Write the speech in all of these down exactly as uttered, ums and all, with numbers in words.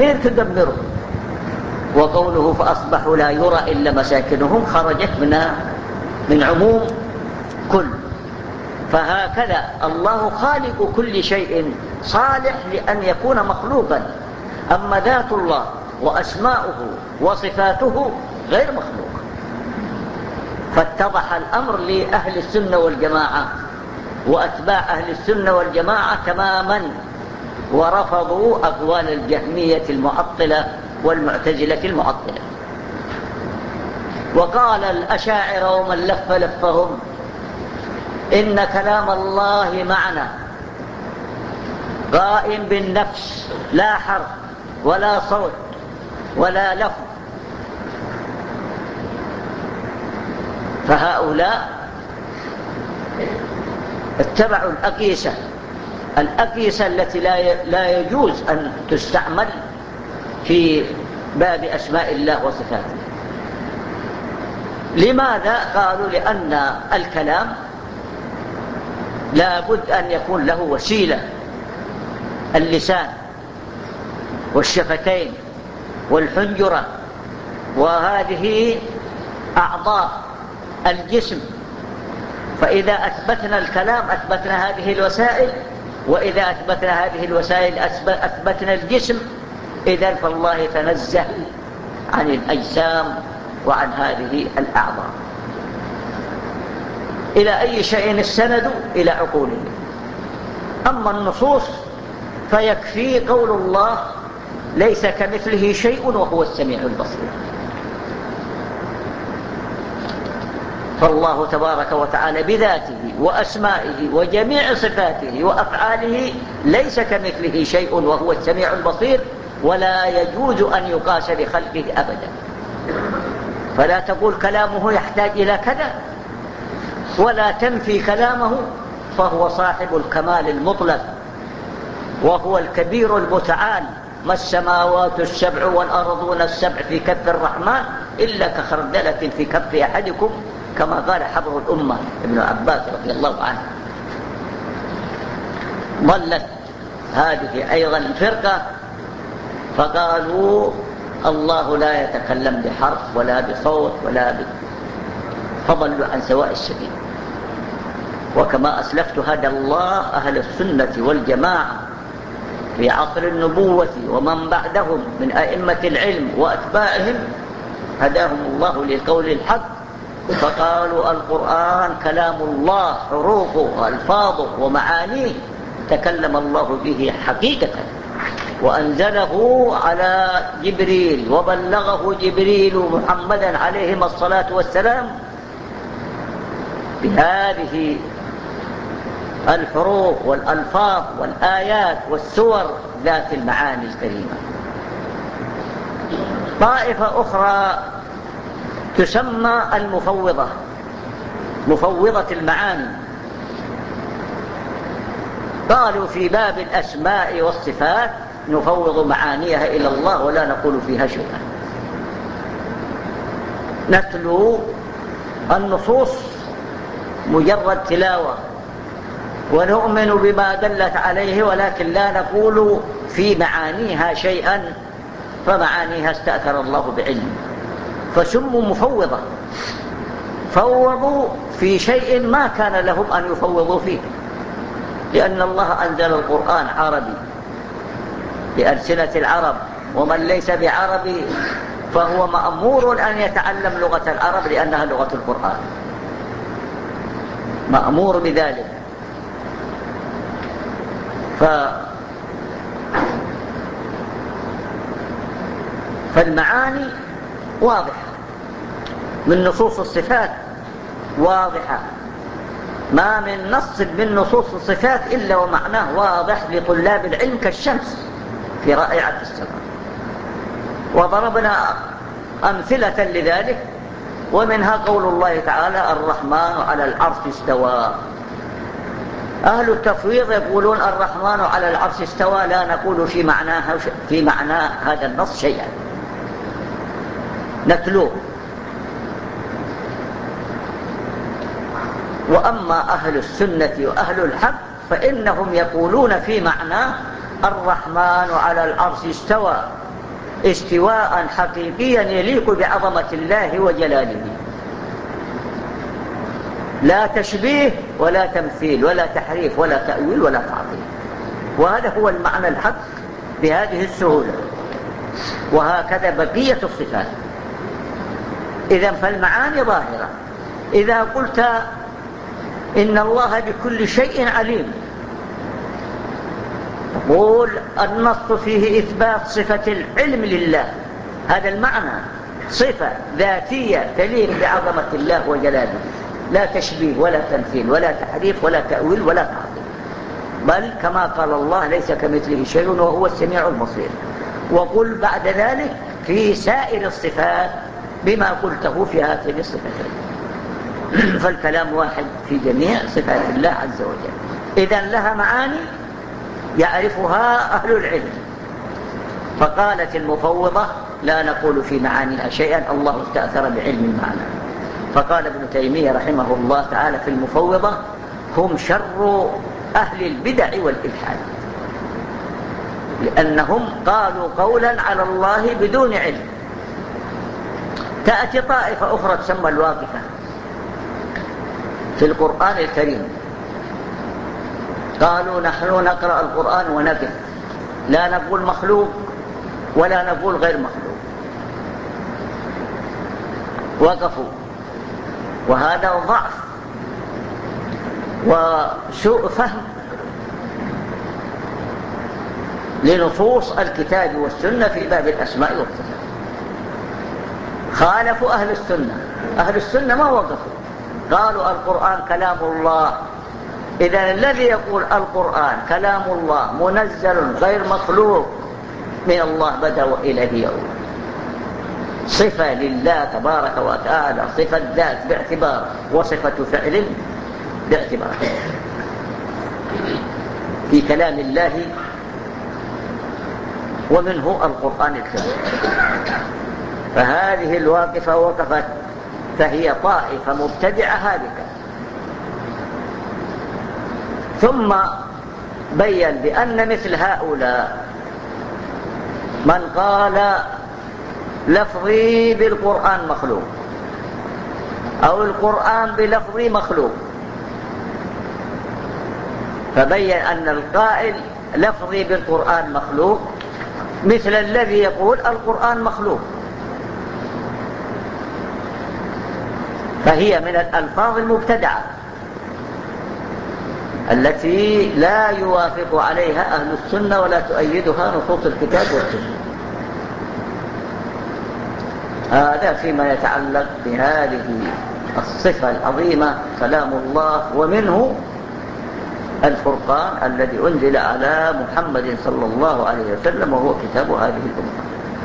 تدمير تدمره. وقوله فأصبحوا لا يرى إلا مساكنهم خرجت من من عموم كل. فهكذا الله خالق كل شيء صالح لأن يكون مخلوقا، أما ذات الله وأسماؤه وصفاته غير مخلوق. فاتضح الأمر لأهل السنة والجماعة وأتباع أهل السنة والجماعة تماما، ورفضوا أقوال الجهمية المعطلة والمعتزلة المعطلة. وقال الأشاعرة ومن لف لفهم إن كلام الله معنى قائم بالنفس، لا حرف ولا صوت ولا لفظ. فهؤلاء اتبعوا الأقيسة الأقيسة التي لا يجوز أن تستعمل في باب أسماء الله وصفاته. لماذا؟ قالوا لأن الكلام لا بد أن يكون له وسيلة، اللسان والشفتين والحنجرة، وهذه أعضاء الجسم. فإذا أثبتنا الكلام أثبتنا هذه الوسائل، وإذا أثبتنا هذه الوسائل أثبتنا الجسم. إذن فالله تنزه عن الأجسام وعن هذه الأعضاء. إلى أي شيء استندوا؟ إلى عقولهم. أما النصوص فيكفي قول الله ليس كمثله شيء وهو السميع البصير. فالله تبارك وتعالى بذاته وأسمائه وجميع صفاته وأفعاله ليس كمثله شيء وهو السميع البصير، ولا يجوز أن يقاس لخلقه أبدا. فلا تقول كلامه يحتاج إلى كذا، ولا تنفي كلامه، فهو صاحب الكمال المطلق وهو الكبير المتعال. ما السماوات السبع والأرضون السبع في كف الرحمن إلا كخردلة في كف أحدكم، كما قال حبر الأمة ابن عباس رضي الله عنه. ضلت هذه أيضا الفرقة فقالوا الله لا يتكلم بحرف ولا بصوت ولا ب... فضلوا عن سواء السبيل. وكما أسلفت هدى الله أهل السنة والجماعة في عصر النبوة ومن بعدهم من أئمة العلم وأتباعهم، هداهم الله للقول الحق، فقالوا القرآن كلام الله، حروفه وألفاظه ومعانيه تكلم الله به حقيقة، وأنزله على جبريل وبلغه جبريل محمدا عليه الصلاة والسلام بهذه الحروف والألفاظ والآيات والسور ذات المعاني الكريمة. طائفة أخرى تسمى المفوضة، مفوضة المعاني، قالوا في باب الأسماء والصفات نفوض معانيها إلى الله ولا نقول فيها شيئا. نتلو النصوص مجرد تلاوة ونؤمن بما دلت عليه، ولكن لا نقول في معانيها شيئا، فمعانيها استأثر الله بعلمه، فسموا مفوضة. فوضوا في شيء ما كان لهم أن يفوضوا فيه، لأن الله أنزل القرآن عربي بألسنة العرب، ومن ليس بعربي فهو مأمور أن يتعلم لغة العرب لأنها لغة القرآن، مأمور بذلك. ف... فالمعاني واضحة من نصوص الصفات، واضحة، ما من نص من نصوص الصفات إلا ومعناه واضح لطلاب العلم كالشمس في رائعة السماء. وضربنا أمثلة لذلك، ومنها قول الله تعالى الرحمن على العرش استوى. أهل التفويض يقولون الرحمن على العرش استوى، لا نقول في معناها في معنى هذا النص شيئا، نتلوه. وأما أهل السنة وأهل الحق فإنهم يقولون في معناه الرحمن على العرش استوى استواء حقيقيا يليق بعظمة الله وجلاله، لا تشبيه ولا تمثيل ولا تحريف ولا تأويل ولا تعطيل. وهذا هو المعنى الحق بهذه السهولة. وهكذا بقية الصفات. إذن فالمعاني ظاهرة. إذا قلت إن الله بكل شيء عليم، تقول النص فيه إثبات صفة العلم لله، هذا المعنى، صفة ذاتية تليق بعظمة الله وجلاله، لا تشبيه ولا تمثيل ولا تحريف ولا تأويل ولا تعطيل، بل كما قال الله ليس كمثله شيء وهو السميع البصير. وقل بعد ذلك في سائر الصفات بما قلته في هاتين الصفتين. فالكلام واحد في جميع صفات الله عز وجل. إذن لها معاني يعرفها أهل العلم. فقالت المفوضة لا نقول في معانيها شيئا، الله استأثر بعلم المعنى. فقال ابن تيمية رحمه الله تعالى في المفوضة هم شر أهل البدع والإلحاد، لأنهم قالوا قولا على الله بدون علم. تأتي طائفة أخرى تسمى الواقفة في القرآن الكريم، قالوا نحن نقرأ القرآن ونقف، لا نقول مخلوق ولا نقول غير مخلوق. وقفوا، وهذا ضعف وسوء فهم لنصوص الكتاب والسنة في باب الأسماء والصفات. خالفوا أهل السنة. أهل السنة ما وقفوا، قالوا القرآن كلام الله. إذن الذي يقول القرآن كلام الله منزل غير مخلوق من الله بدأ وإليه يؤول، صفة لله تبارك وتعالى، صفة ذات باعتبار وصفة فعل باعتبار في كلام الله، ومنه القرآن الكريم. فهذه الواقفة وقفت، فهي طائفة مبتدعة هالكة. ثم بين بأن مثل هؤلاء من قال لفظي بالقرآن مخلوق أو القرآن بلفظي مخلوق، فبين أن القائل لفظي بالقرآن مخلوق مثل الذي يقول القرآن مخلوق، فهي من الألفاظ المبتدعة التي لا يوافق عليها أهل السنة ولا تؤيدها نصوص الكتاب والسنة. هذا فيما يتعلق بهذه الصفة العظيمة كلام الله، ومنه الفرقان الذي أنزل على محمد صلى الله عليه وسلم وهو كتاب هذه الأمة.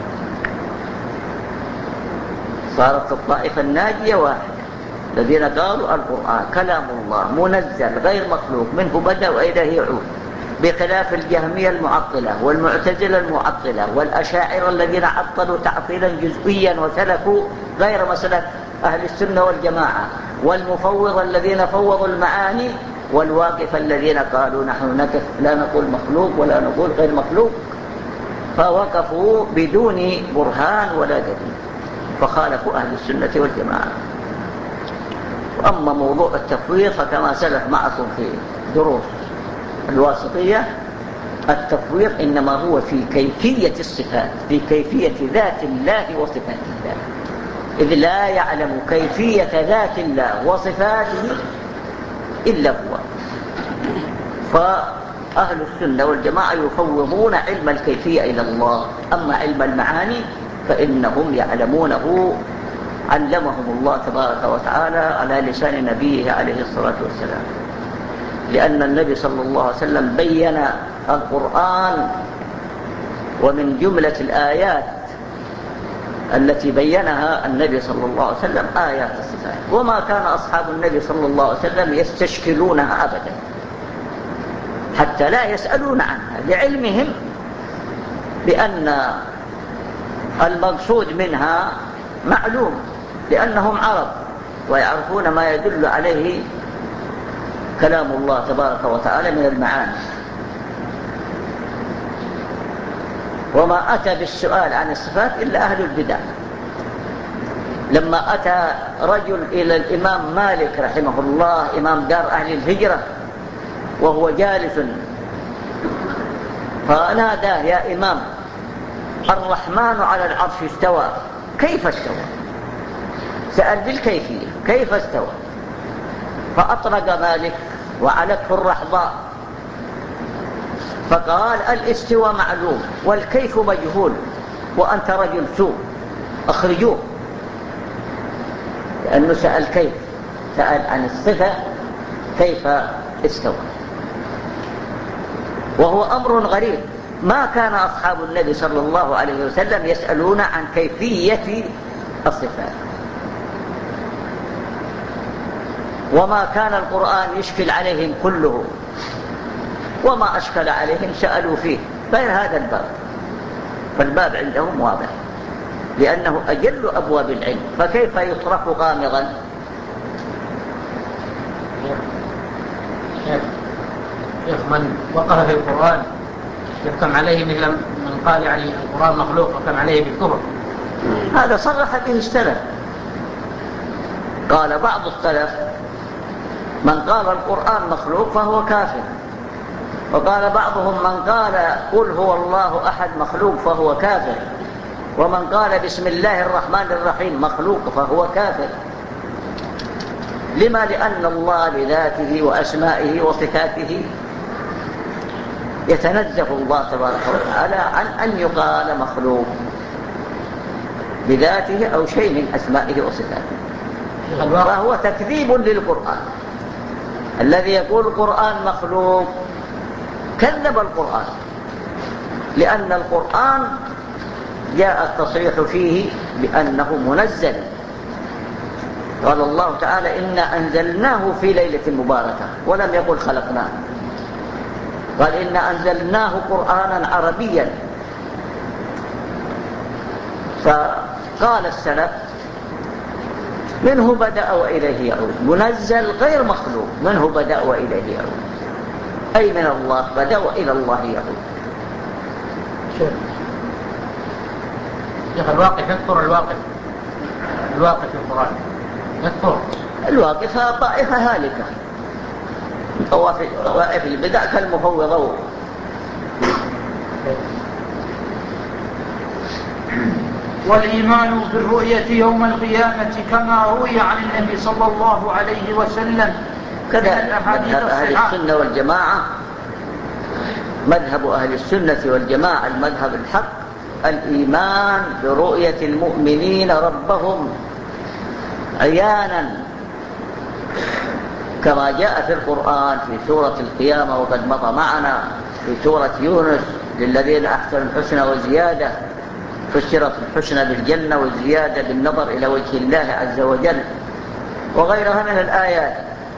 صارت الطائفة الناجية واحدة، الذين قالوا القرآن كلام الله منزل غير مخلوق منه بدأ وإليه يعود، بخلاف الجهمية المعطلة والمعتزلة المعطلة والأشاعرة الذين عطلوا تعطيلا جزئيا وسلكوا غير مسلك أهل السنة والجماعة، والمفوض الذين فوضوا المعاني، والواقف الذين قالوا نحن نقف لا نقول مخلوق ولا نقول غير مخلوق، فوقفوا بدون برهان ولا دليل، فخالفوا أهل السنة والجماعة. وأما موضوع التفويض فكما سلف معكم في دروس الواسطية، التفويض إنما هو في كيفية الصفات، في كيفية ذات الله وصفات الله، إذ لا يعلم كيفية ذات الله وصفاته إلا هو. فأهل السنة والجماعة يفوضون علم الكيفية إلى الله، أما علم المعاني فإنهم يعلمونه علمهم الله تبارك وتعالى على لسان نبيه عليه الصلاة والسلام، لأن النبي صلى الله عليه وسلم بين القرآن، ومن جملة الآيات التي بينها النبي صلى الله عليه وسلم آيات الصفات، وما كان أصحاب النبي صلى الله عليه وسلم يستشكلونها أبدا حتى لا يسألون عنها، لعلمهم بأن المقصود منها معلوم، لأنهم عرب ويعرفون ما يدل عليه كلام الله تبارك وتعالى من المعاني. وما أتى بالسؤال عن الصفات إلا أهل البدع. لما أتى رجل إلى الإمام مالك رحمه الله إمام دار أهل الهجرة وهو جالس فناداه: يا إمام، الرحمن على العرش استوى، كيف استوى؟ سأل بالكيفية، كيف استوى؟ فأطرق مالك وعلته الرحضاء فقال: الاستوى معلوم والكيف مجهول، وأنت رجل سوء، أخرجوه. لأنه سأل كيف، سأل عن الصفة كيف استوى، وهو أمر غريب. ما كان أصحاب النبي صلى الله عليه وسلم يسألون عن كيفية الصفات، وما كان القرآن يشكل عليهم كله، وما أشكل عليهم سألوا فيه، غير هذا الباب. فالباب عندهم واضح لأنه أجل أبواب العلم، فكيف يترك غامضا؟ شيخ، من وقف في القرآن يحكم عليه مثل من قال يعني القرآن مخلوق وحكم عليه بالكفر. هذا صرح به السلف. قال بعض السلف: من قال القرآن مخلوق فهو كافر. وقال بعضهم: من قال قل هو الله أحد مخلوق فهو كافر. ومن قال بسم الله الرحمن الرحيم مخلوق فهو كافر. لما؟ لأن الله بذاته وأسمائه وصفاته يتنزه الله تبارك وتعالى عن أن يقال مخلوق بذاته أو شيء من أسمائه وصفاته، فهو تكذيب للقرآن. الذي يقول القرآن مخلوق كذب القرآن، لأن القرآن جاء التصريح فيه بأنه منزل. قال الله تعالى: إنا أنزلناه في ليلة مباركة، ولم يقل خلقناه. قال: إنا أنزلناه قرآنا عربيا. فقال السلف: منه بدأ وإليه يعود. منزل غير مخلوق، منه بدأ وإليه يعود، أي من الله بدأ وإلى الله يعود. شيخ، الواقف يكثر، الواقف الواقف في القرآن يكثر. الواقف طائفة هالكة، طوائف البدع كالمفوضة. والإيمان بالرؤية يوم القيامة كما روي عن النبي صلى الله عليه وسلم كذا مذهب أهل السنة والجماعة. مذهب أهل السنة والجماعة المذهب الحق الإيمان برؤية المؤمنين ربهم عيانا كما جاء في القرآن في سورة القيامة، وقد مضى معنا في سورة يونس: للذين أحسنوا الحسنى وزيادة. فسرت الحسنى بالجنة والزيادة بالنظر إلى وجه الله عز وجل، وغيرها من الآيات.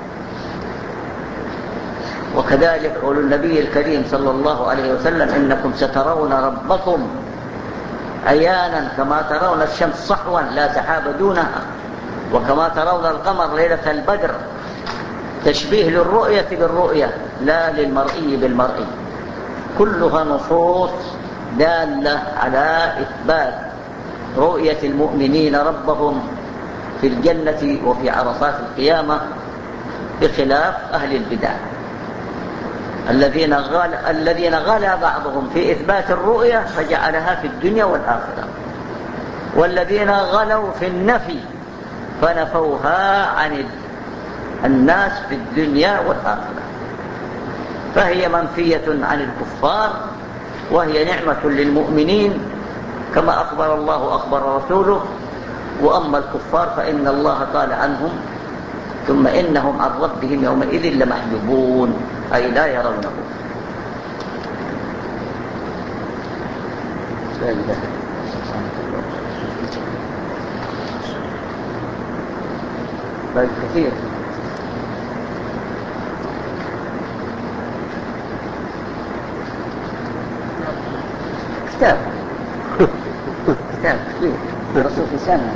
وكذلك قول النبي الكريم صلى الله عليه وسلم: إنكم سترون ربكم عيانا كما ترون الشمس صحوا لا سحاب دونها، وكما ترون القمر ليلة البدر. تشبيه للرؤية بالرؤية لا للمرئي بالمرئي. كلها نصوص دالة على إثبات رؤية المؤمنين ربهم في الجنة وفي عرصات القيامة، بخلاف أهل البدع الذين غال الذين غلا بعضهم في إثبات الرؤية فجعلها في الدنيا والآخرة، والذين غلوا في النفي فنفوها عن الناس في الدنيا والآخرة. فهي منفية عن الكفار، وهي نعمة للمؤمنين كما أخبر الله أخبر رسوله. وأما الكفار فإن الله قال عنهم: ثم إنهم عن ربهم يومئذ لمحجوبون، أي لا يرونه. لا إله بل كثير. كتاب كتاب كثير الرسول إنسان،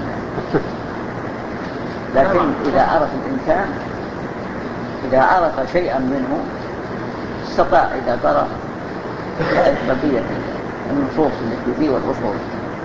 لكن إذا عرف الإنسان إذا عرف شيئا منه استطاع إذا قرأ يعرف بقية النصوص التي فيه والأصول.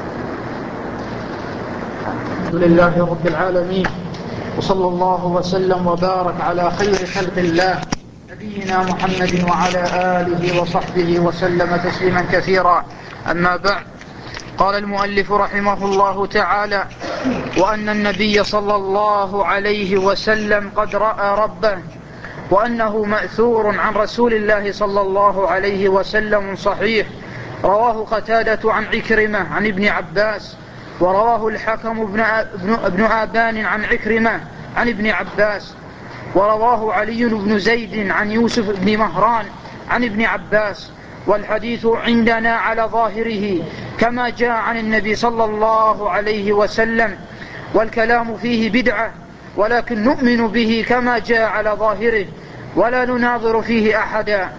الحمد لله رب العالمين، وصلى الله وسلم وبارك على خير خلق الله نبينا محمد وعلى آله وصحبه وسلم تسليما كثيرا. أما بعد، قال المؤلف رحمه الله تعالى: وأن النبي صلى الله عليه وسلم قد رأى ربه، وأنه مأثور عن رسول الله صلى الله عليه وسلم صحيح، رواه قتادة عن عكرمة عن ابن عباس، ورواه الحكم ابن آبان عن عكرمة عن ابن عباس، ورواه علي بن زيد عن يوسف بن مهران عن ابن عباس. والحديث عندنا على ظاهره كما جاء عن النبي صلى الله عليه وسلم، والكلام فيه بدعة، ولكن نؤمن به كما جاء على ظاهره ولا نناظر فيه أحدا.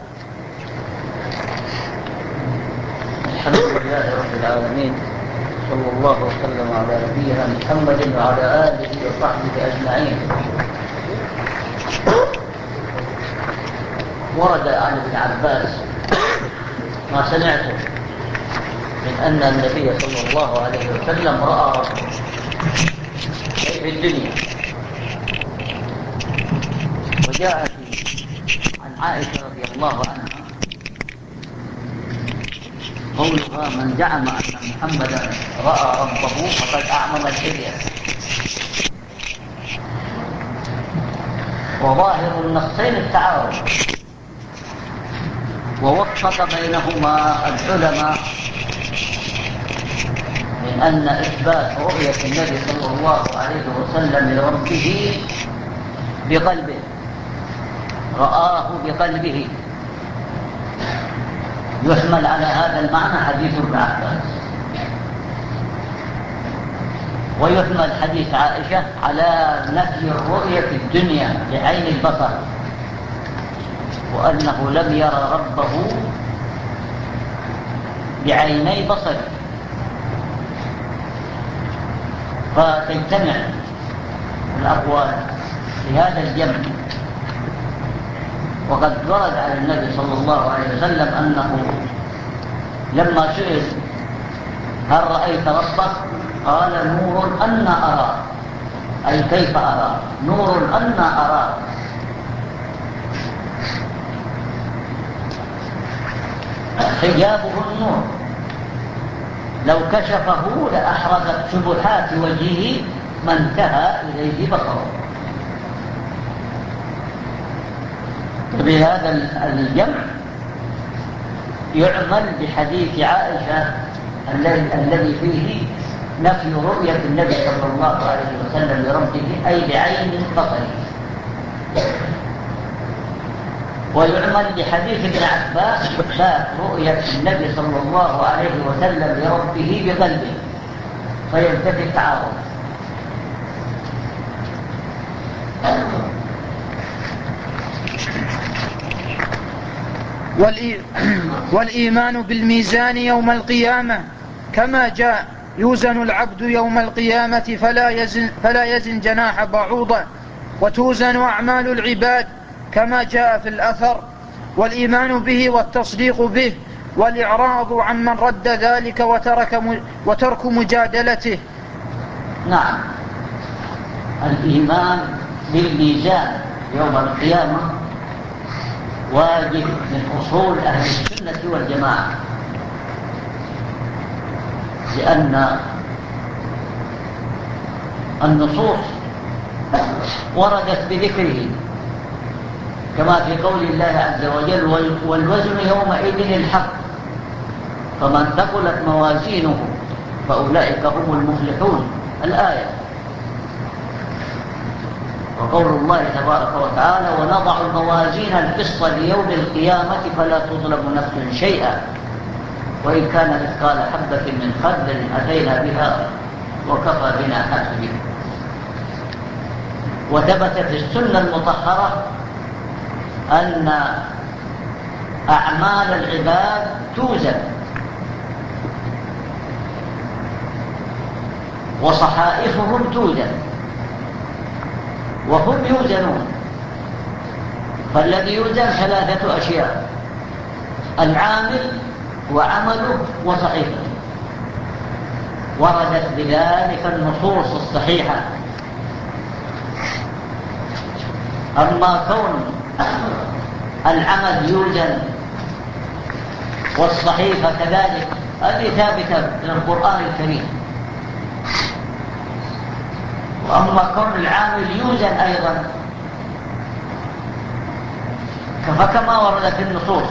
الحمد لله رب العالمين، صلى الله وسلم على نبينا محمد وعلى آله وصحبه أجمعين. ورد عن ابن عباس ما سمعته من أن النبي صلى الله عليه وسلم رأى ربه في الدنيا. وجاء عن عائشة رضي الله عنها قولها: من زعم أن محمدا رأى ربه فقد أعمم الحلية. وظاهر النصين التعارض، ووفق بينهما العلماء من أن إثبات رؤية النبي صلى الله عليه وسلم لربه بقلبه، رآه بقلبه، يحمل على هذا المعنى حديث ابن عباس، ويحمل حديث عائشة على نفي الرؤية في الدنيا بعين البصر، وأنه لم يرى ربه بعيني بصره. فتجتمع الأقوال في هذا الجمع. وقد ورد على النبي صلى الله عليه وسلم أنه لما سئل: هل رأيت ربك؟ قال: نور أن أراه، أي كيف أراه؟ نور أن أراه. حجابه النور، لو كشفه لأحرزت شبهات وجهه ما انتهى إليه بصره. بهذا الجمع يعمل بحديث عائشة الذي فيه نفي رؤية النبي صلى الله عليه وسلم لربه أي بعين بصره، ويعمل بحديث ابن عباس إثبات رؤية النبي صلى الله عليه وسلم لربه بقلبه، فينتفي التعارض. والإيمان بالميزان يوم القيامة كما جاء: يوزن العبد يوم القيامة فلا يزن, فلا يزن جناح بعوضة، وتوزن أعمال العباد كما جاء في الأثر. والإيمان به والتصديق به، والإعراض عن من رد ذلك وترك, وترك مجادلته. نعم، الإيمان بالميزان يوم القيامة واجب من أصول أهل السنة والجماعة، لأن النصوص وردت بذكره، كما في قول الله عز وجل: والوزن يومئذ الحق، فمن ثقلت موازينه فأولئك هم المفلحون. الآية. وقول الله تبارك وتعالى: ونضع الموازين القسط ليوم القيامة فلا تظلم نفس شيئا وإن كان مثقال حبة من خردل أتينا بها وكفى بنا حاسبين. وثبت في السنة المطهرة أن أعمال العباد توزن، وصحائفهم توزن، وهم يوزنون. فالذي يوزن ثلاثة أشياء: العامل وعمله وصحيفته، وردت بذلك النصوص الصحيحة. أما كون العمل يوزن والصحيفة كذلك، هذه ثابتة من القرآن الكريم. وأما كون العامل يوزن أيضا فكما ورد في النصوص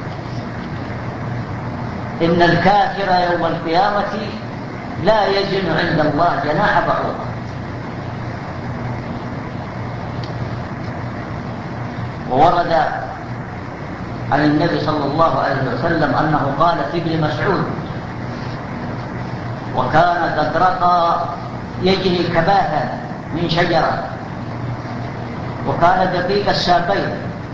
إن الكافر يوم القيامة لا يزن عند الله جناح بعوضة. وورد عن النبي صلى الله عليه وسلم أنه قال في ابن مسعود: وكان قد رقى يجري كباثا من شجرة، وكان دقيق الساقين،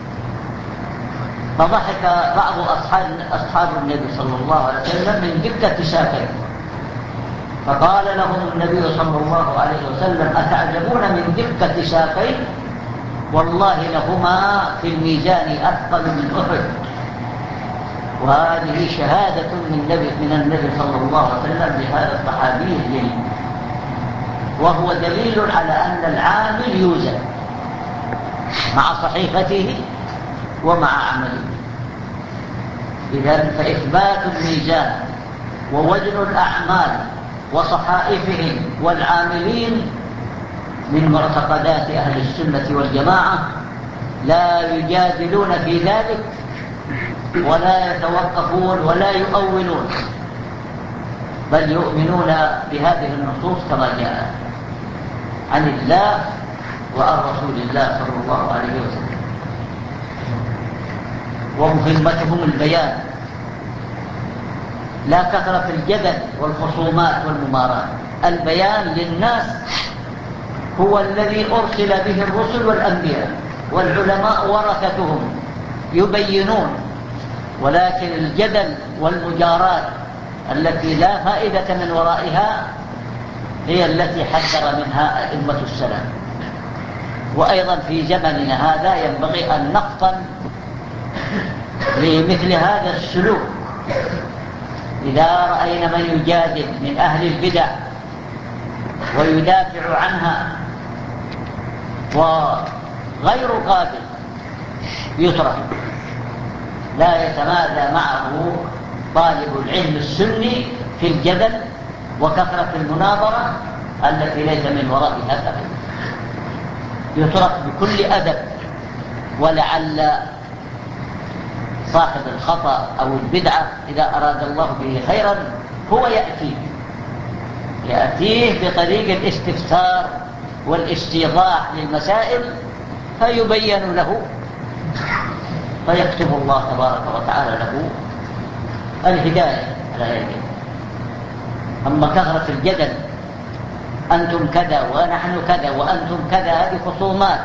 فضحك بعض أصحاب, أصحاب النبي صلى الله عليه وسلم من دقة ساقين، فقال لهم النبي صلى الله عليه وسلم: أتعجبون من دقة ساقين؟ والله لهما في الميزان أثقل من أحد. وهذه شهادة من النبي, من النبي صلى الله عليه وسلم لهذا الصحابي الجليل، وهو دليل على أن العامل يوزن مع صحيفته ومع عمله. إذن فإثبات الميزان ووزن الأعمال وصحائفهم والعاملين من معتقدات أهل السنة والجماعة، لا يجادلون في ذلك ولا يتوقفون ولا يؤولون، بل يؤمنون بهذه النصوص كما جاء عن الله وعن رسول الله صلى الله عليه وسلم. ومهمتهم البيان، لا كثرة الجدل والخصومات والممارات. البيان للناس هو الذي أرسل به الرسل والأنبياء، والعلماء ورثتهم يبينون. ولكن الجدل والمجارات التي لا فائدة من ورائها هي التي حذر منها أئمة السلف. وأيضا في زمننا هذا ينبغي أن نفطن لمثل هذا السلوك. إذا رأينا من يجادل من أهل البدع ويدافع عنها وغير قابل يترك، لا يتمادى معه طالب العلم السني في الجدل وكثرة المناظرة التي ليس من ورائها أبدا، يترك بكل أدب. ولعل صاحب الخطأ أو البدعة إذا أراد الله به خيرا هو يأتيه يأتيه بطريق الاستفسار والاستيضاح للمسائل، فيبين له، فيكتب الله تبارك وتعالى له الهداية على يده. أما كثرة الجدل، أنتم كذا ونحن كذا وأنتم كذا، هذه خصومات.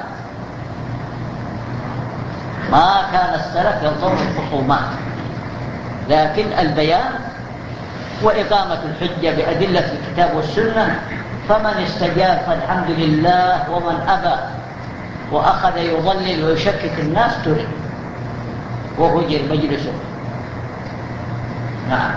ما كان السلف ينظر الخصومات، لكن البيان وإقامة الحجة بأدلة الكتاب والسنة. فمن استجاب فالحمد لله، ومن أبى وأخذ يضلل ويشكك الناس ترك وهجر مجلسه. نعم.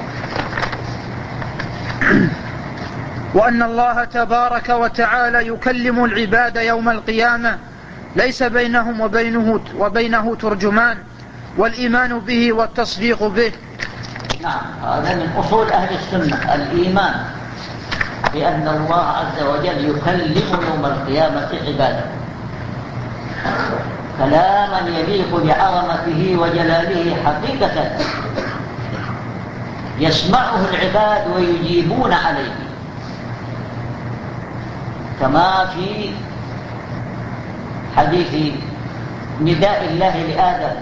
وأن الله تبارك وتعالى يكلم العباد يوم القيامة، ليس بينهم وبينه, وبينه ترجمان، والإيمان به والتصديق به. نعم، هذا من أصول أهل السنة، الإيمان بأن الله عز وجل يكلم يوم القيامة عباده كلاما يليق بعظمته وجلاله حقيقة، يسمعه العباد ويجيبون عليه، كما في حديث نداء الله لآدم.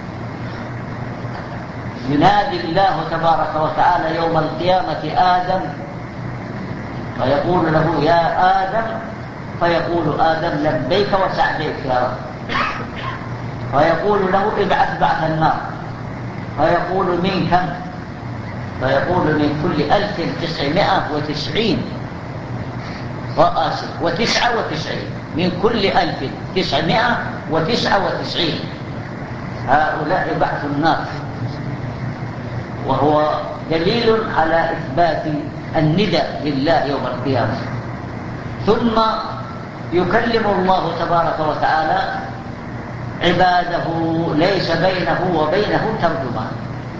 ينادي الله تبارك وتعالى يوم القيامة آدم فيقول له: يا آدم، فيقول آدم: لبيك وسعديك يا رب. فيقول له: ابعث بعث النار. فيقول: من كم؟ فيقول: من كل ألف تسعمائة وتسعين وآسف وتسعة وتسعين من كل ألف تسعمائة وتسعة وتسعين. هؤلاء بعث النار. وهو دليل على إثبات الندى لله يوم القيامة. ثم يكلم الله تبارك وتعالى عباده ليس بينه وبينهم ترجمان،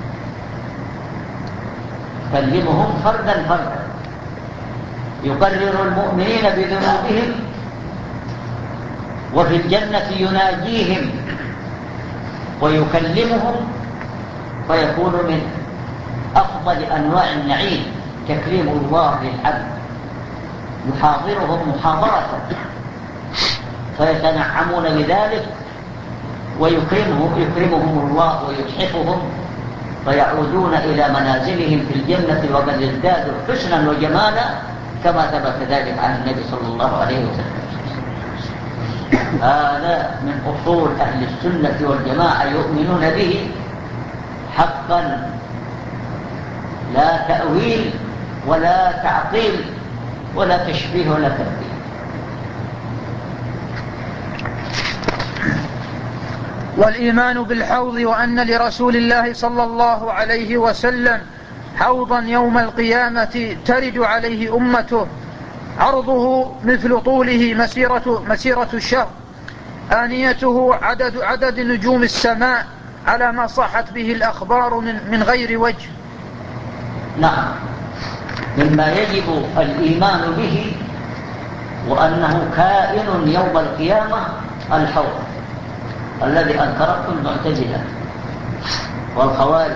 يكلمهم فردا فردا، يقرر المؤمنين بذنوبهم، وفي الجنة يناجيهم ويكلمهم، فيكون من أفضل أنواع النعيم تكريم الله للعبد، يحاضرهم محاضرة فيتنعمون بذلك، ويكرمهم يكرمهم الله ويتحفهم، فيعودون إلى منازلهم في الجنة وقد ازدادوا حسنا وجمالا كما ثبت ذلك عن النبي صلى الله عليه وسلم. هذا من أصول أهل السنة والجماعة، يؤمنون به حقا، لا تأويل ولا تعطيل ولا تشبيه ولا تمثيل. والإيمان بالحوض، وأن لرسول الله صلى الله عليه وسلم حوضا يوم القيامة ترد عليه أمته، عرضه مثل طوله مسيرة, مسيرة الشهر، آنيته عدد, عدد نجوم السماء، على ما صحت به الأخبار من, من غير وجه. نعم، مما يجب الإيمان به وأنه كائن يوم القيامة الحوض الذي أنكرته المعتزلة والخوارج،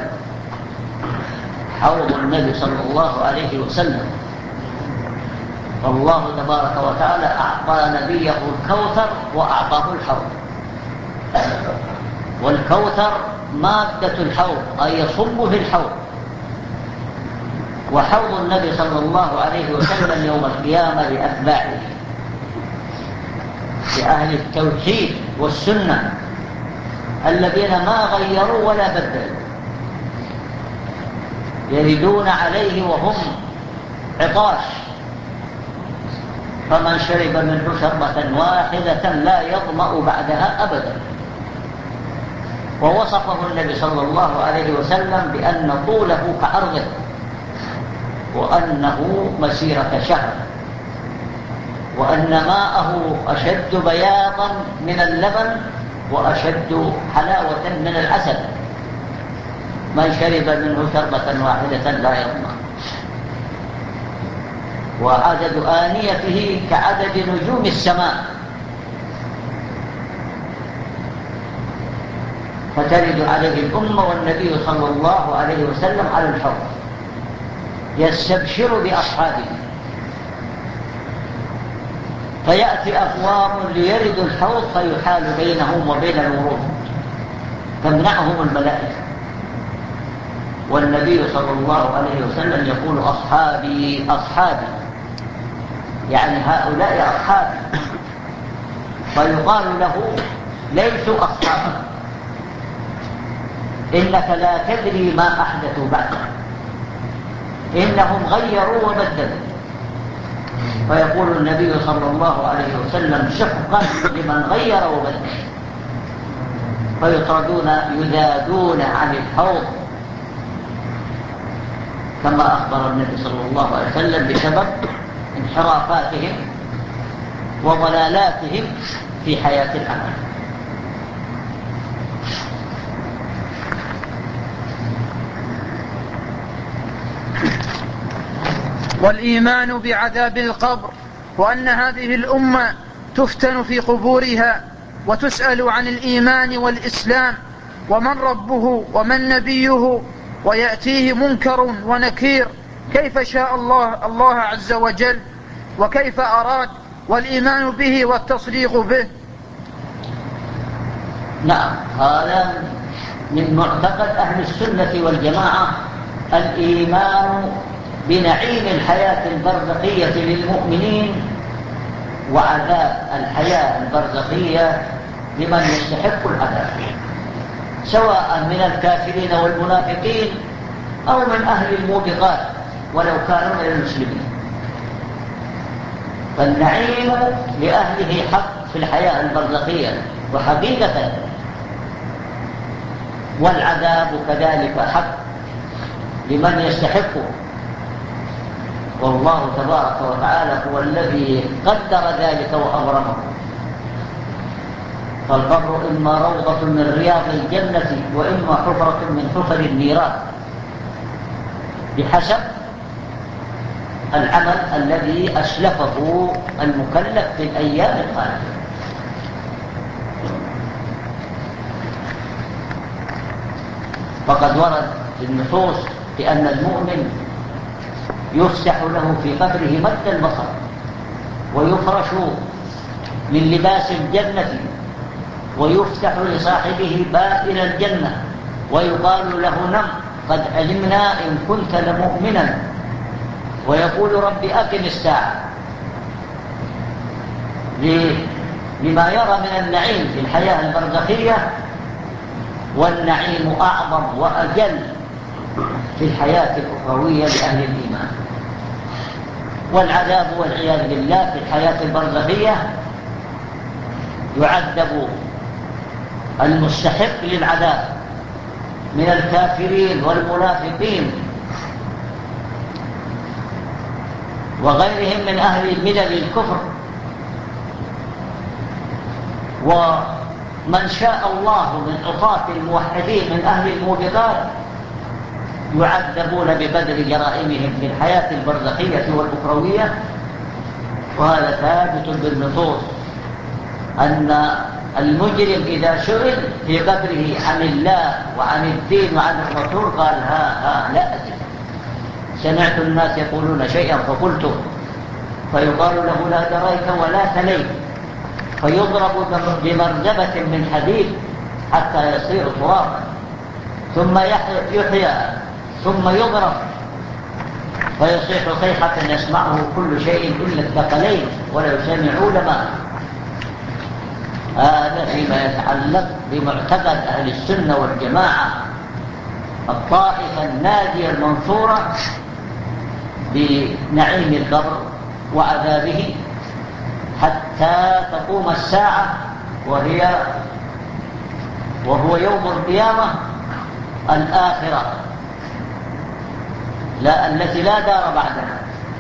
حوض النبي صلى الله عليه وسلم. والله تبارك وتعالى أعطى نبيه الكوثر وأعطاه الحوض، والكوثر مادة الحوض أي يصب في الحوض. وحوض النبي صلى الله عليه وسلم يوم القيامة لأتباعه، لأهل التوحيد والسنة الذين ما غيروا ولا بدلوا، يردون عليه وهم عطاش، فمن شرب منه شربة واحدة لا يظمأ بعدها أبدا. ووصفه النبي صلى الله عليه وسلم بأن طوله كعرضه، وأنه مسيرة شهر، وأن ماءه أشد بياضا من اللبن وأشد حلاوة من العسل، من شرب منه شربة واحدة لا يظمأ. وعدد آنيته كعدد نجوم السماء، فترد عليه الأمة والنبي صلى الله عليه وسلم على الحوض يستبشر بأصحابه، فيأتي أقوام ليردوا الحوض فيحال بينهم وبين الورود، تمنعهم الملائكة، والنبي صلى الله عليه وسلم يقول أصحابي أصحابي، يعني هؤلاء أصحابي، فيقال له ليسوا أصحابا، إنك لا تدري ما أحدثوا بعدك، إنهم غيروا وبدلوا. فيقول النبي صلى الله عليه وسلم شفقا لمن غير وبدل، فيطردون يذادون عن الحوض كما أخبر النبي صلى الله عليه وسلم بسبب انحرافاتهم وضلالاتهم في حياة العمل. والإيمان بعذاب القبر، وأن هذه الأمة تفتن في قبورها وتسأل عن الإيمان والإسلام ومن ربه ومن نبيه، ويأتيه منكر ونكير كيف شاء الله الله عز وجل وكيف أراد، والإيمان به والتصديق به. نعم، هذا من معتقد أهل السنة والجماعة، الإيمان بنعيم الحياة البرزخية للمؤمنين وعذاب الحياة البرزخية لمن يستحق العذاب، سواء من الكافرين والمنافقين أو من أهل الموبقات ولو كانوا من المسلمين. فالنعيم لأهله حق في الحياة البرزخية وحقيقة، والعذاب كذلك حق لمن يستحقه، والله تبارك وتعالى هو الذي قدر ذلك وأبرمه. فالقبر إما روضة من رياض الجنة وإما حفرة من حفر النيران، بحسب العمل الذي أسلفه المكلف في الأيام الخالية. فقد ورد في النصوص بأن المؤمن يفسح له في قبره مد البصر، ويفرش من لباس الجنة، ويفتح لصاحبه باب إلى الجنة، ويقال له نم قد علمنا إن كنت لمؤمنا، ويقول رب أقم الساعة، لما يرى من النعيم في الحياة البرزخية، والنعيم أعظم وأجل في الحياة الأخروية لأهل الإيمان. والعذاب والعياذ بالله في الحياة البرزخية يعذب المستحق للعذاب من الكافرين والمنافقين وغيرهم من أهل الملل الكفر، ومن شاء الله من عصاة الموحدين من أهل الموبقات يعذبون بقدر جرائمهم في الحياة البرزخية والأخروية. وهذا ثابت بالنصوص أن المجرم إذا سئل في قبره عن الله وعن الدين وعن الرسول قال ها ها لا أدري، سمعت الناس يقولون شيئا فقلته، فيقال له لا دريت ولا تليت، فيضرب بمرزبة من حديد حتى يصير ترابا، ثم يحيى، ثم يضرب فيصيح صيحة يسمعه كل شيء إلا الثقلين ولا يسمعون ما. هذا فيما يتعلق بمعتقد أهل السنة والجماعة، الطائفة الناجية المنصورة بنعيم القبر وعذابه حتى تقوم الساعة، وهي وهو يوم القيامة الآخرة، لا التي لا دار بعدها،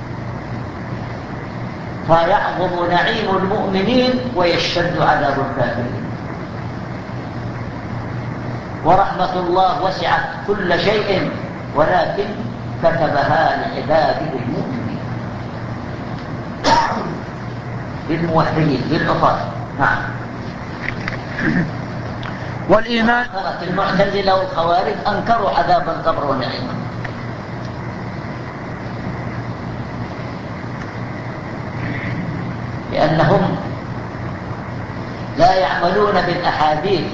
فيعظم نعيم المؤمنين ويشتد عذاب الكافرين. ورحمة الله وسعت كل شيء ولكن كتبها لعباده المؤمنين بالموحدين بالعصاة. نعم. والإيمان المعتزلة والخوارج أنكروا عذاب القبر ونعيمه، لأنهم لا يعملون بالأحاديث،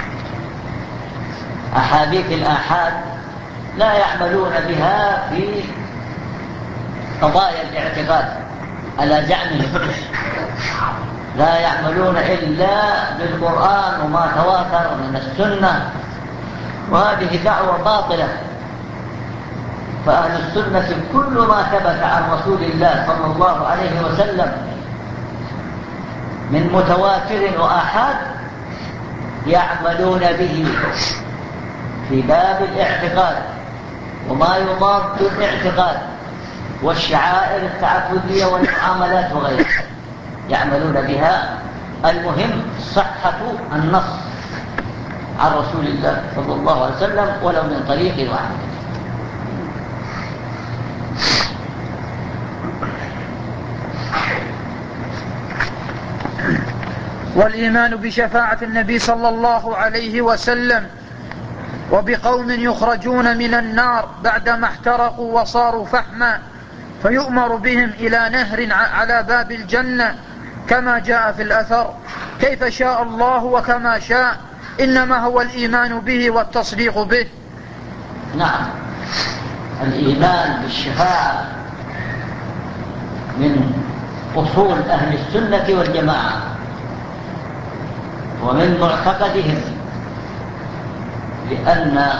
أحاديث الآحاد لا يعملون بها في قضايا الاعتقاد على زعمهم، لا يعملون إلا بالقرآن وما تواتر من السنة، وهذه دعوة باطلة. فأهل السنة كل ما ثبت عن رسول الله صلى الله عليه وسلم من متواتر وآحاد يعملون به في باب الاعتقاد وما يضاد الاعتقاد والشعائر التعبدية والمعاملات وغيرها، يعملون بها. المهم صحة النص عن رسول الله صلى الله عليه وسلم ولو من طريق واحد. والإيمان بشفاعة النبي صلى الله عليه وسلم وبقوم يخرجون من النار بعدما احترقوا وصاروا فحما فيؤمر بهم إلى نهر على باب الجنة كما جاء في الأثر، كيف شاء الله وكما شاء، إنما هو الإيمان به والتصديق به. نعم، الإيمان بالشفاعة من أصول أهل السنة والجماعة ومن معتقدهم، لأن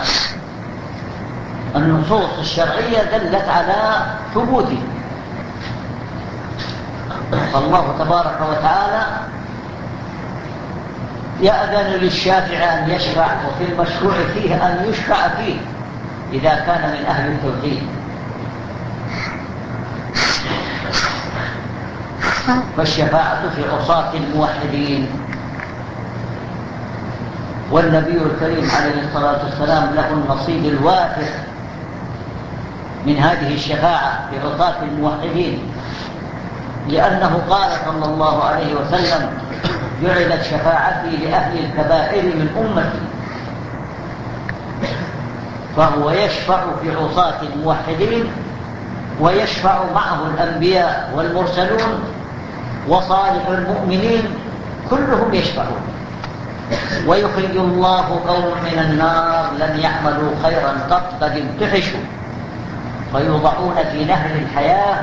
النصوص الشرعية دلت على ثبوته. فالله تبارك وتعالى يأذن للشافع أن يشفع، وفي المشروع فيه أن يشفع فيه، إذا كان من أهل التوحيد. فالشفاعة في عصاة الموحدين، والنبي الكريم عليه الصلاة والسلام له النصيب الوافر من هذه الشفاعة في عصاة الموحدين، لأنه قال صلى الله عليه وسلم: جعلت شفاعتي لأهل الكبائر من أمتي. فهو يشفع في عصاة الموحدين، ويشفع معه الأنبياء والمرسلون وصالح المؤمنين، كلهم يشفعون. ويخرج الله قوم من النار لم يعملوا خيرا قط قد انتحشوا فيوضعون في نهر الحياة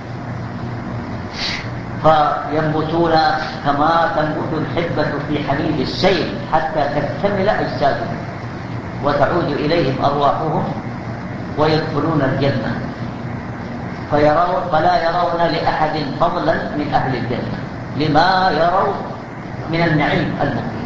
فينبتون كما تنبت الحبة في حميد السيل حتى تكتمل أجسادهم وتعود إليهم أرواحهم ويدخلون الجنة، فيرون فلا يرون لأحد فضلا من أهل الجنة لما يرون من النعيم المقيم.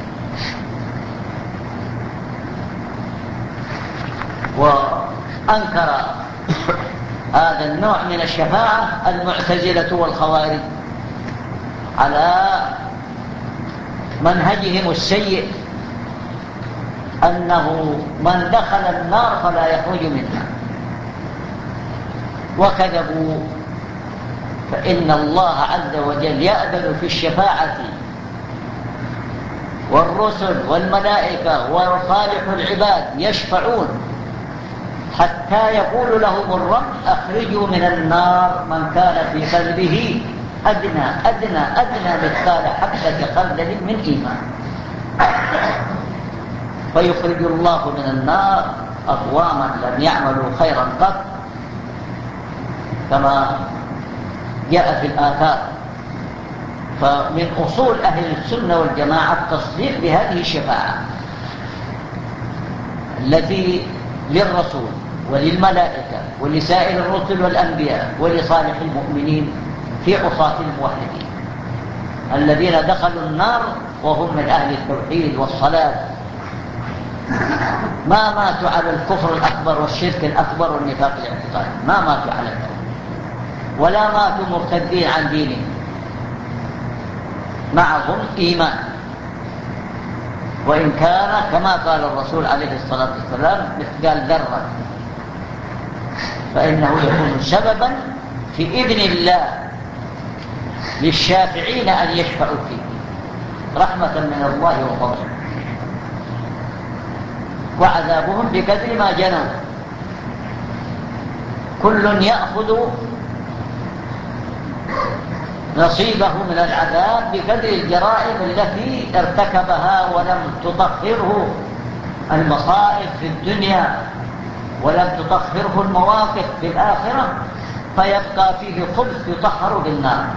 وأنكر هذا النوع من الشفاعة المعتزلة والخوارج على منهجهم السيء، أنه من دخل النار فلا يخرج منها، وكذبوا. فإن الله عز وجل يأذن في الشفاعة، والرسل والملائكة وصالح العباد يشفعون حتى يقول لهم الرب: أخرجوا من النار من كان في قلبه أدنى أدنى أدنى مثقال حبة خردل من إيمان، فيخرج الله من النار أقواما لم يعملوا خيرا قط، كما جاء في الآثار. فمن أصول أهل السنة والجماعة التصديق بهذه الشفاعة التي للرسول وللملائكة ولسائر الرسل والأنبياء ولصالح المؤمنين في عصاة الموحدين الذين دخلوا النار وهم من أهل التوحيد والصلاة، ما ماتوا على الكفر الأكبر والشرك الأكبر والنفاق الاعتقادي، ما ماتوا على ذلك، ولا ماتوا مرتدين عن دينهم، معهم إيمان. وإن كان كما قال الرسول عليه الصلاة والسلام مثقال ذرة، فإنه يكون سببا في إذن الله للشافعين أن يشفعوا فيه رحمة من الله وفضله، وعذابهم بقدر ما جنوا، كل يأخذ نصيبه من العذاب بقدر الجرائم التي ارتكبها ولم تطهره المصائب في الدنيا ولم تطهره المواقف في الآخرة، فيبقى فيه خبث يطهر بالنار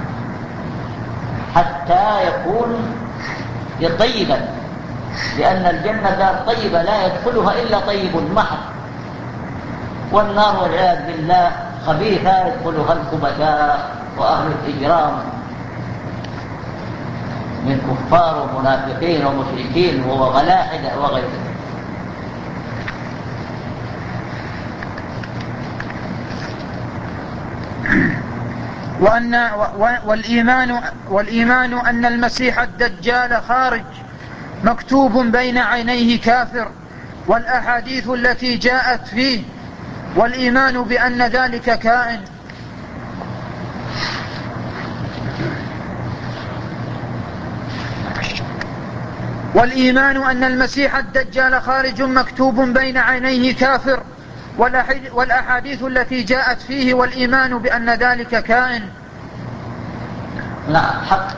حتى يكون طيبا، لأن الجنة دار طيبة لا يدخلها إلا طيب محض، والنار والعياذ بالله خبيثة يدخلها الخبثاء وأهل الإجرام من كفار ومنافقين ومشركين وغلاحدة وغيرهم. وأن والإيمان والإيمان أن المسيح الدجال خارج مكتوب بين عينيه كافر، والأحاديث التي جاءت فيه، والإيمان بأن ذلك كائن. والإيمان أن المسيح الدجال خارج مكتوب بين عينيه كافر، والأحاديث التي جاءت فيه، والإيمان بأن ذلك كائن. لا حق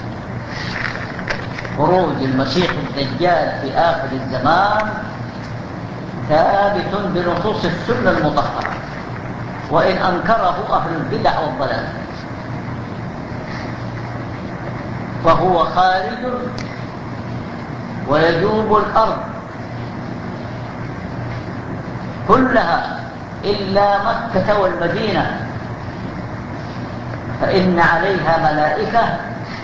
خروج المسيح الدجال في آخر الزمان ثابت بنصوص السنة المطهرة، وإن أنكره أهل البدع والضلال، فهو خارج ويجوب الأرض كلها إلا مكة والمدينة، فإن عليها ملائكة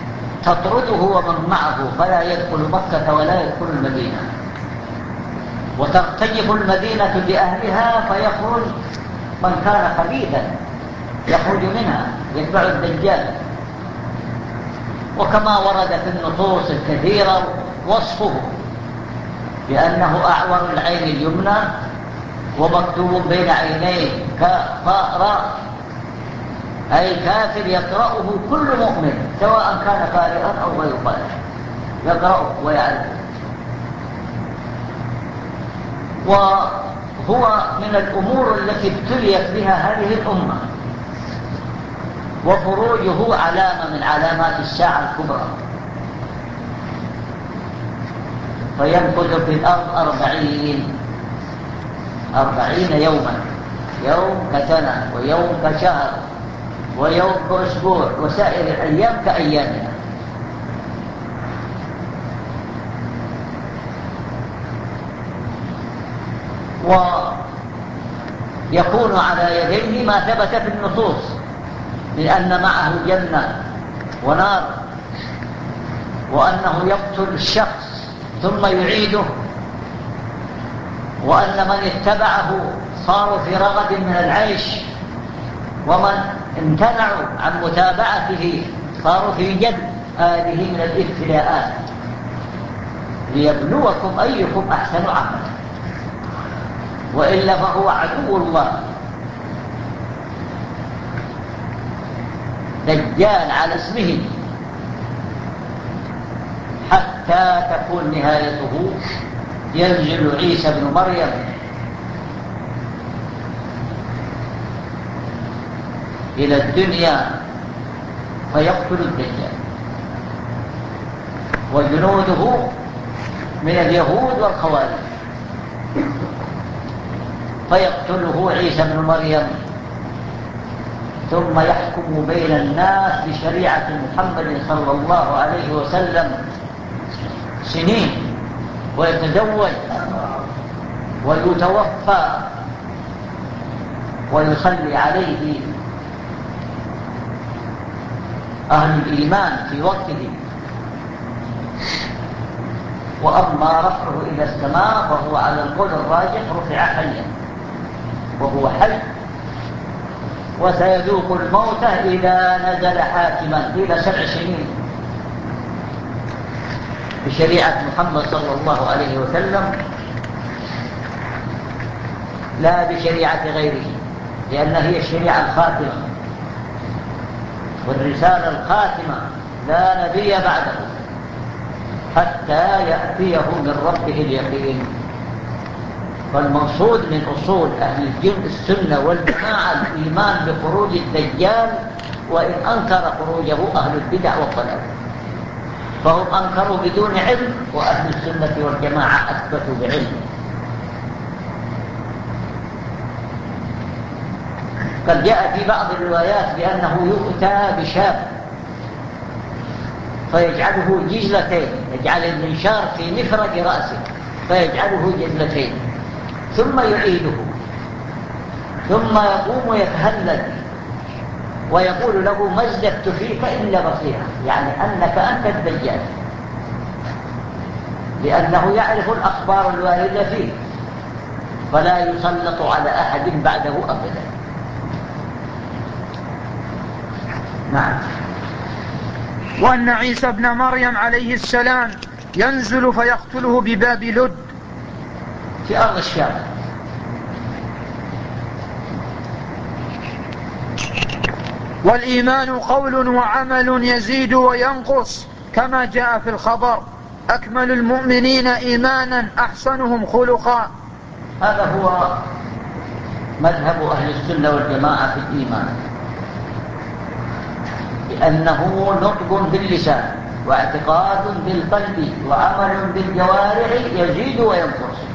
تطرده ومن معه، فلا يدخل مكة ولا يدخل المدينة. وترتجف المدينة بأهلها فيخرج من كان خبيثا يخرج منها يتبع الدجال. وكما ورد في النصوص الكثيرة وصفه بأنه أعور العين اليمنى ومكتوب بين عينيه كفاء، أي كافر يقرأه كل مؤمن سواء كان قارئا أو غير قارئ، يقرأه ويعرفه. وهو من الأمور التي ابتليت بها هذه الأمة، وخروجه علامة من علامات الساعة الكبرى. فيمكث في الأرض أربعين أربعين يوما، يوم كسنة ويوم كشهر ويوم كأسبوع وسائر الأيام كأيامنا. ويكون على يديه ما ثبت في النصوص لأن معه جنة ونار، وأنه يقتل الشخص ثم يعيده، وأن من اتبعه صاروا في رغد من العيش، ومن امتنعوا عن متابعته صاروا في جد هذه من الابتلاءات ليبلوكم أيكم أحسن عملا، وإلا فهو عدو الله دجال على اسمه حتى تكون نهايته. ينزل عيسى بن مريم إلى الدنيا فيقتل الدجال وجنوده من اليهود والخوارج، فيقتله عيسى بن مريم ثم يحكم بين الناس بشريعة محمد صلى الله عليه وسلم سنين، ويتزوج ويتوفى ويصلي عليه أهل الإيمان في وقته. وأما رفعه إلى السماء فهو على القول الراجح رفع حيا وهو حي، وسيذوق الموت إذا نزل حاكما إلى سبع سنين بشريعة محمد صلى الله عليه وسلم لا بشريعة غيره، لأن هي الشريعة الخاتمة والرسالة الخاتمة لا نبي بعده حتى يأتيه من ربه اليقين. فالمقصود من أصول أهل الجن السنة والجماعة الإيمان بخروج الدجال، وإن أنكر خروجه أهل البدع والضلال، فهم أنكروا بدون علم، وأهل السنة والجماعة أثبتوا بعلم. قد جاء في بعض الروايات بأنه يؤتى بشاب فيجعله جزلتين، يجعل المنشار في مفرق رأسه فيجعله جزلتين ثم يعيده، ثم يقوم يتهلل ويقول له ما ازددت فيك إلا بصيرا، يعني أنك أنت الدجال، لأنه يعرف الأخبار الواردة فيه فلا يسلط على أحد بعده أبدا. نعم. وأن عيسى بن مريم عليه السلام ينزل فيقتله بباب لد في أرض الشام. والإيمان قول وعمل يزيد وينقص كما جاء في الخبر: أكمل المؤمنين إيمانا أحسنهم خلقا. هذا هو مذهب أهل السنة والجماعة في الإيمان، لأنه نطق باللسان واعتقاد بالقلب وعمل بالجوارح يزيد وينقص.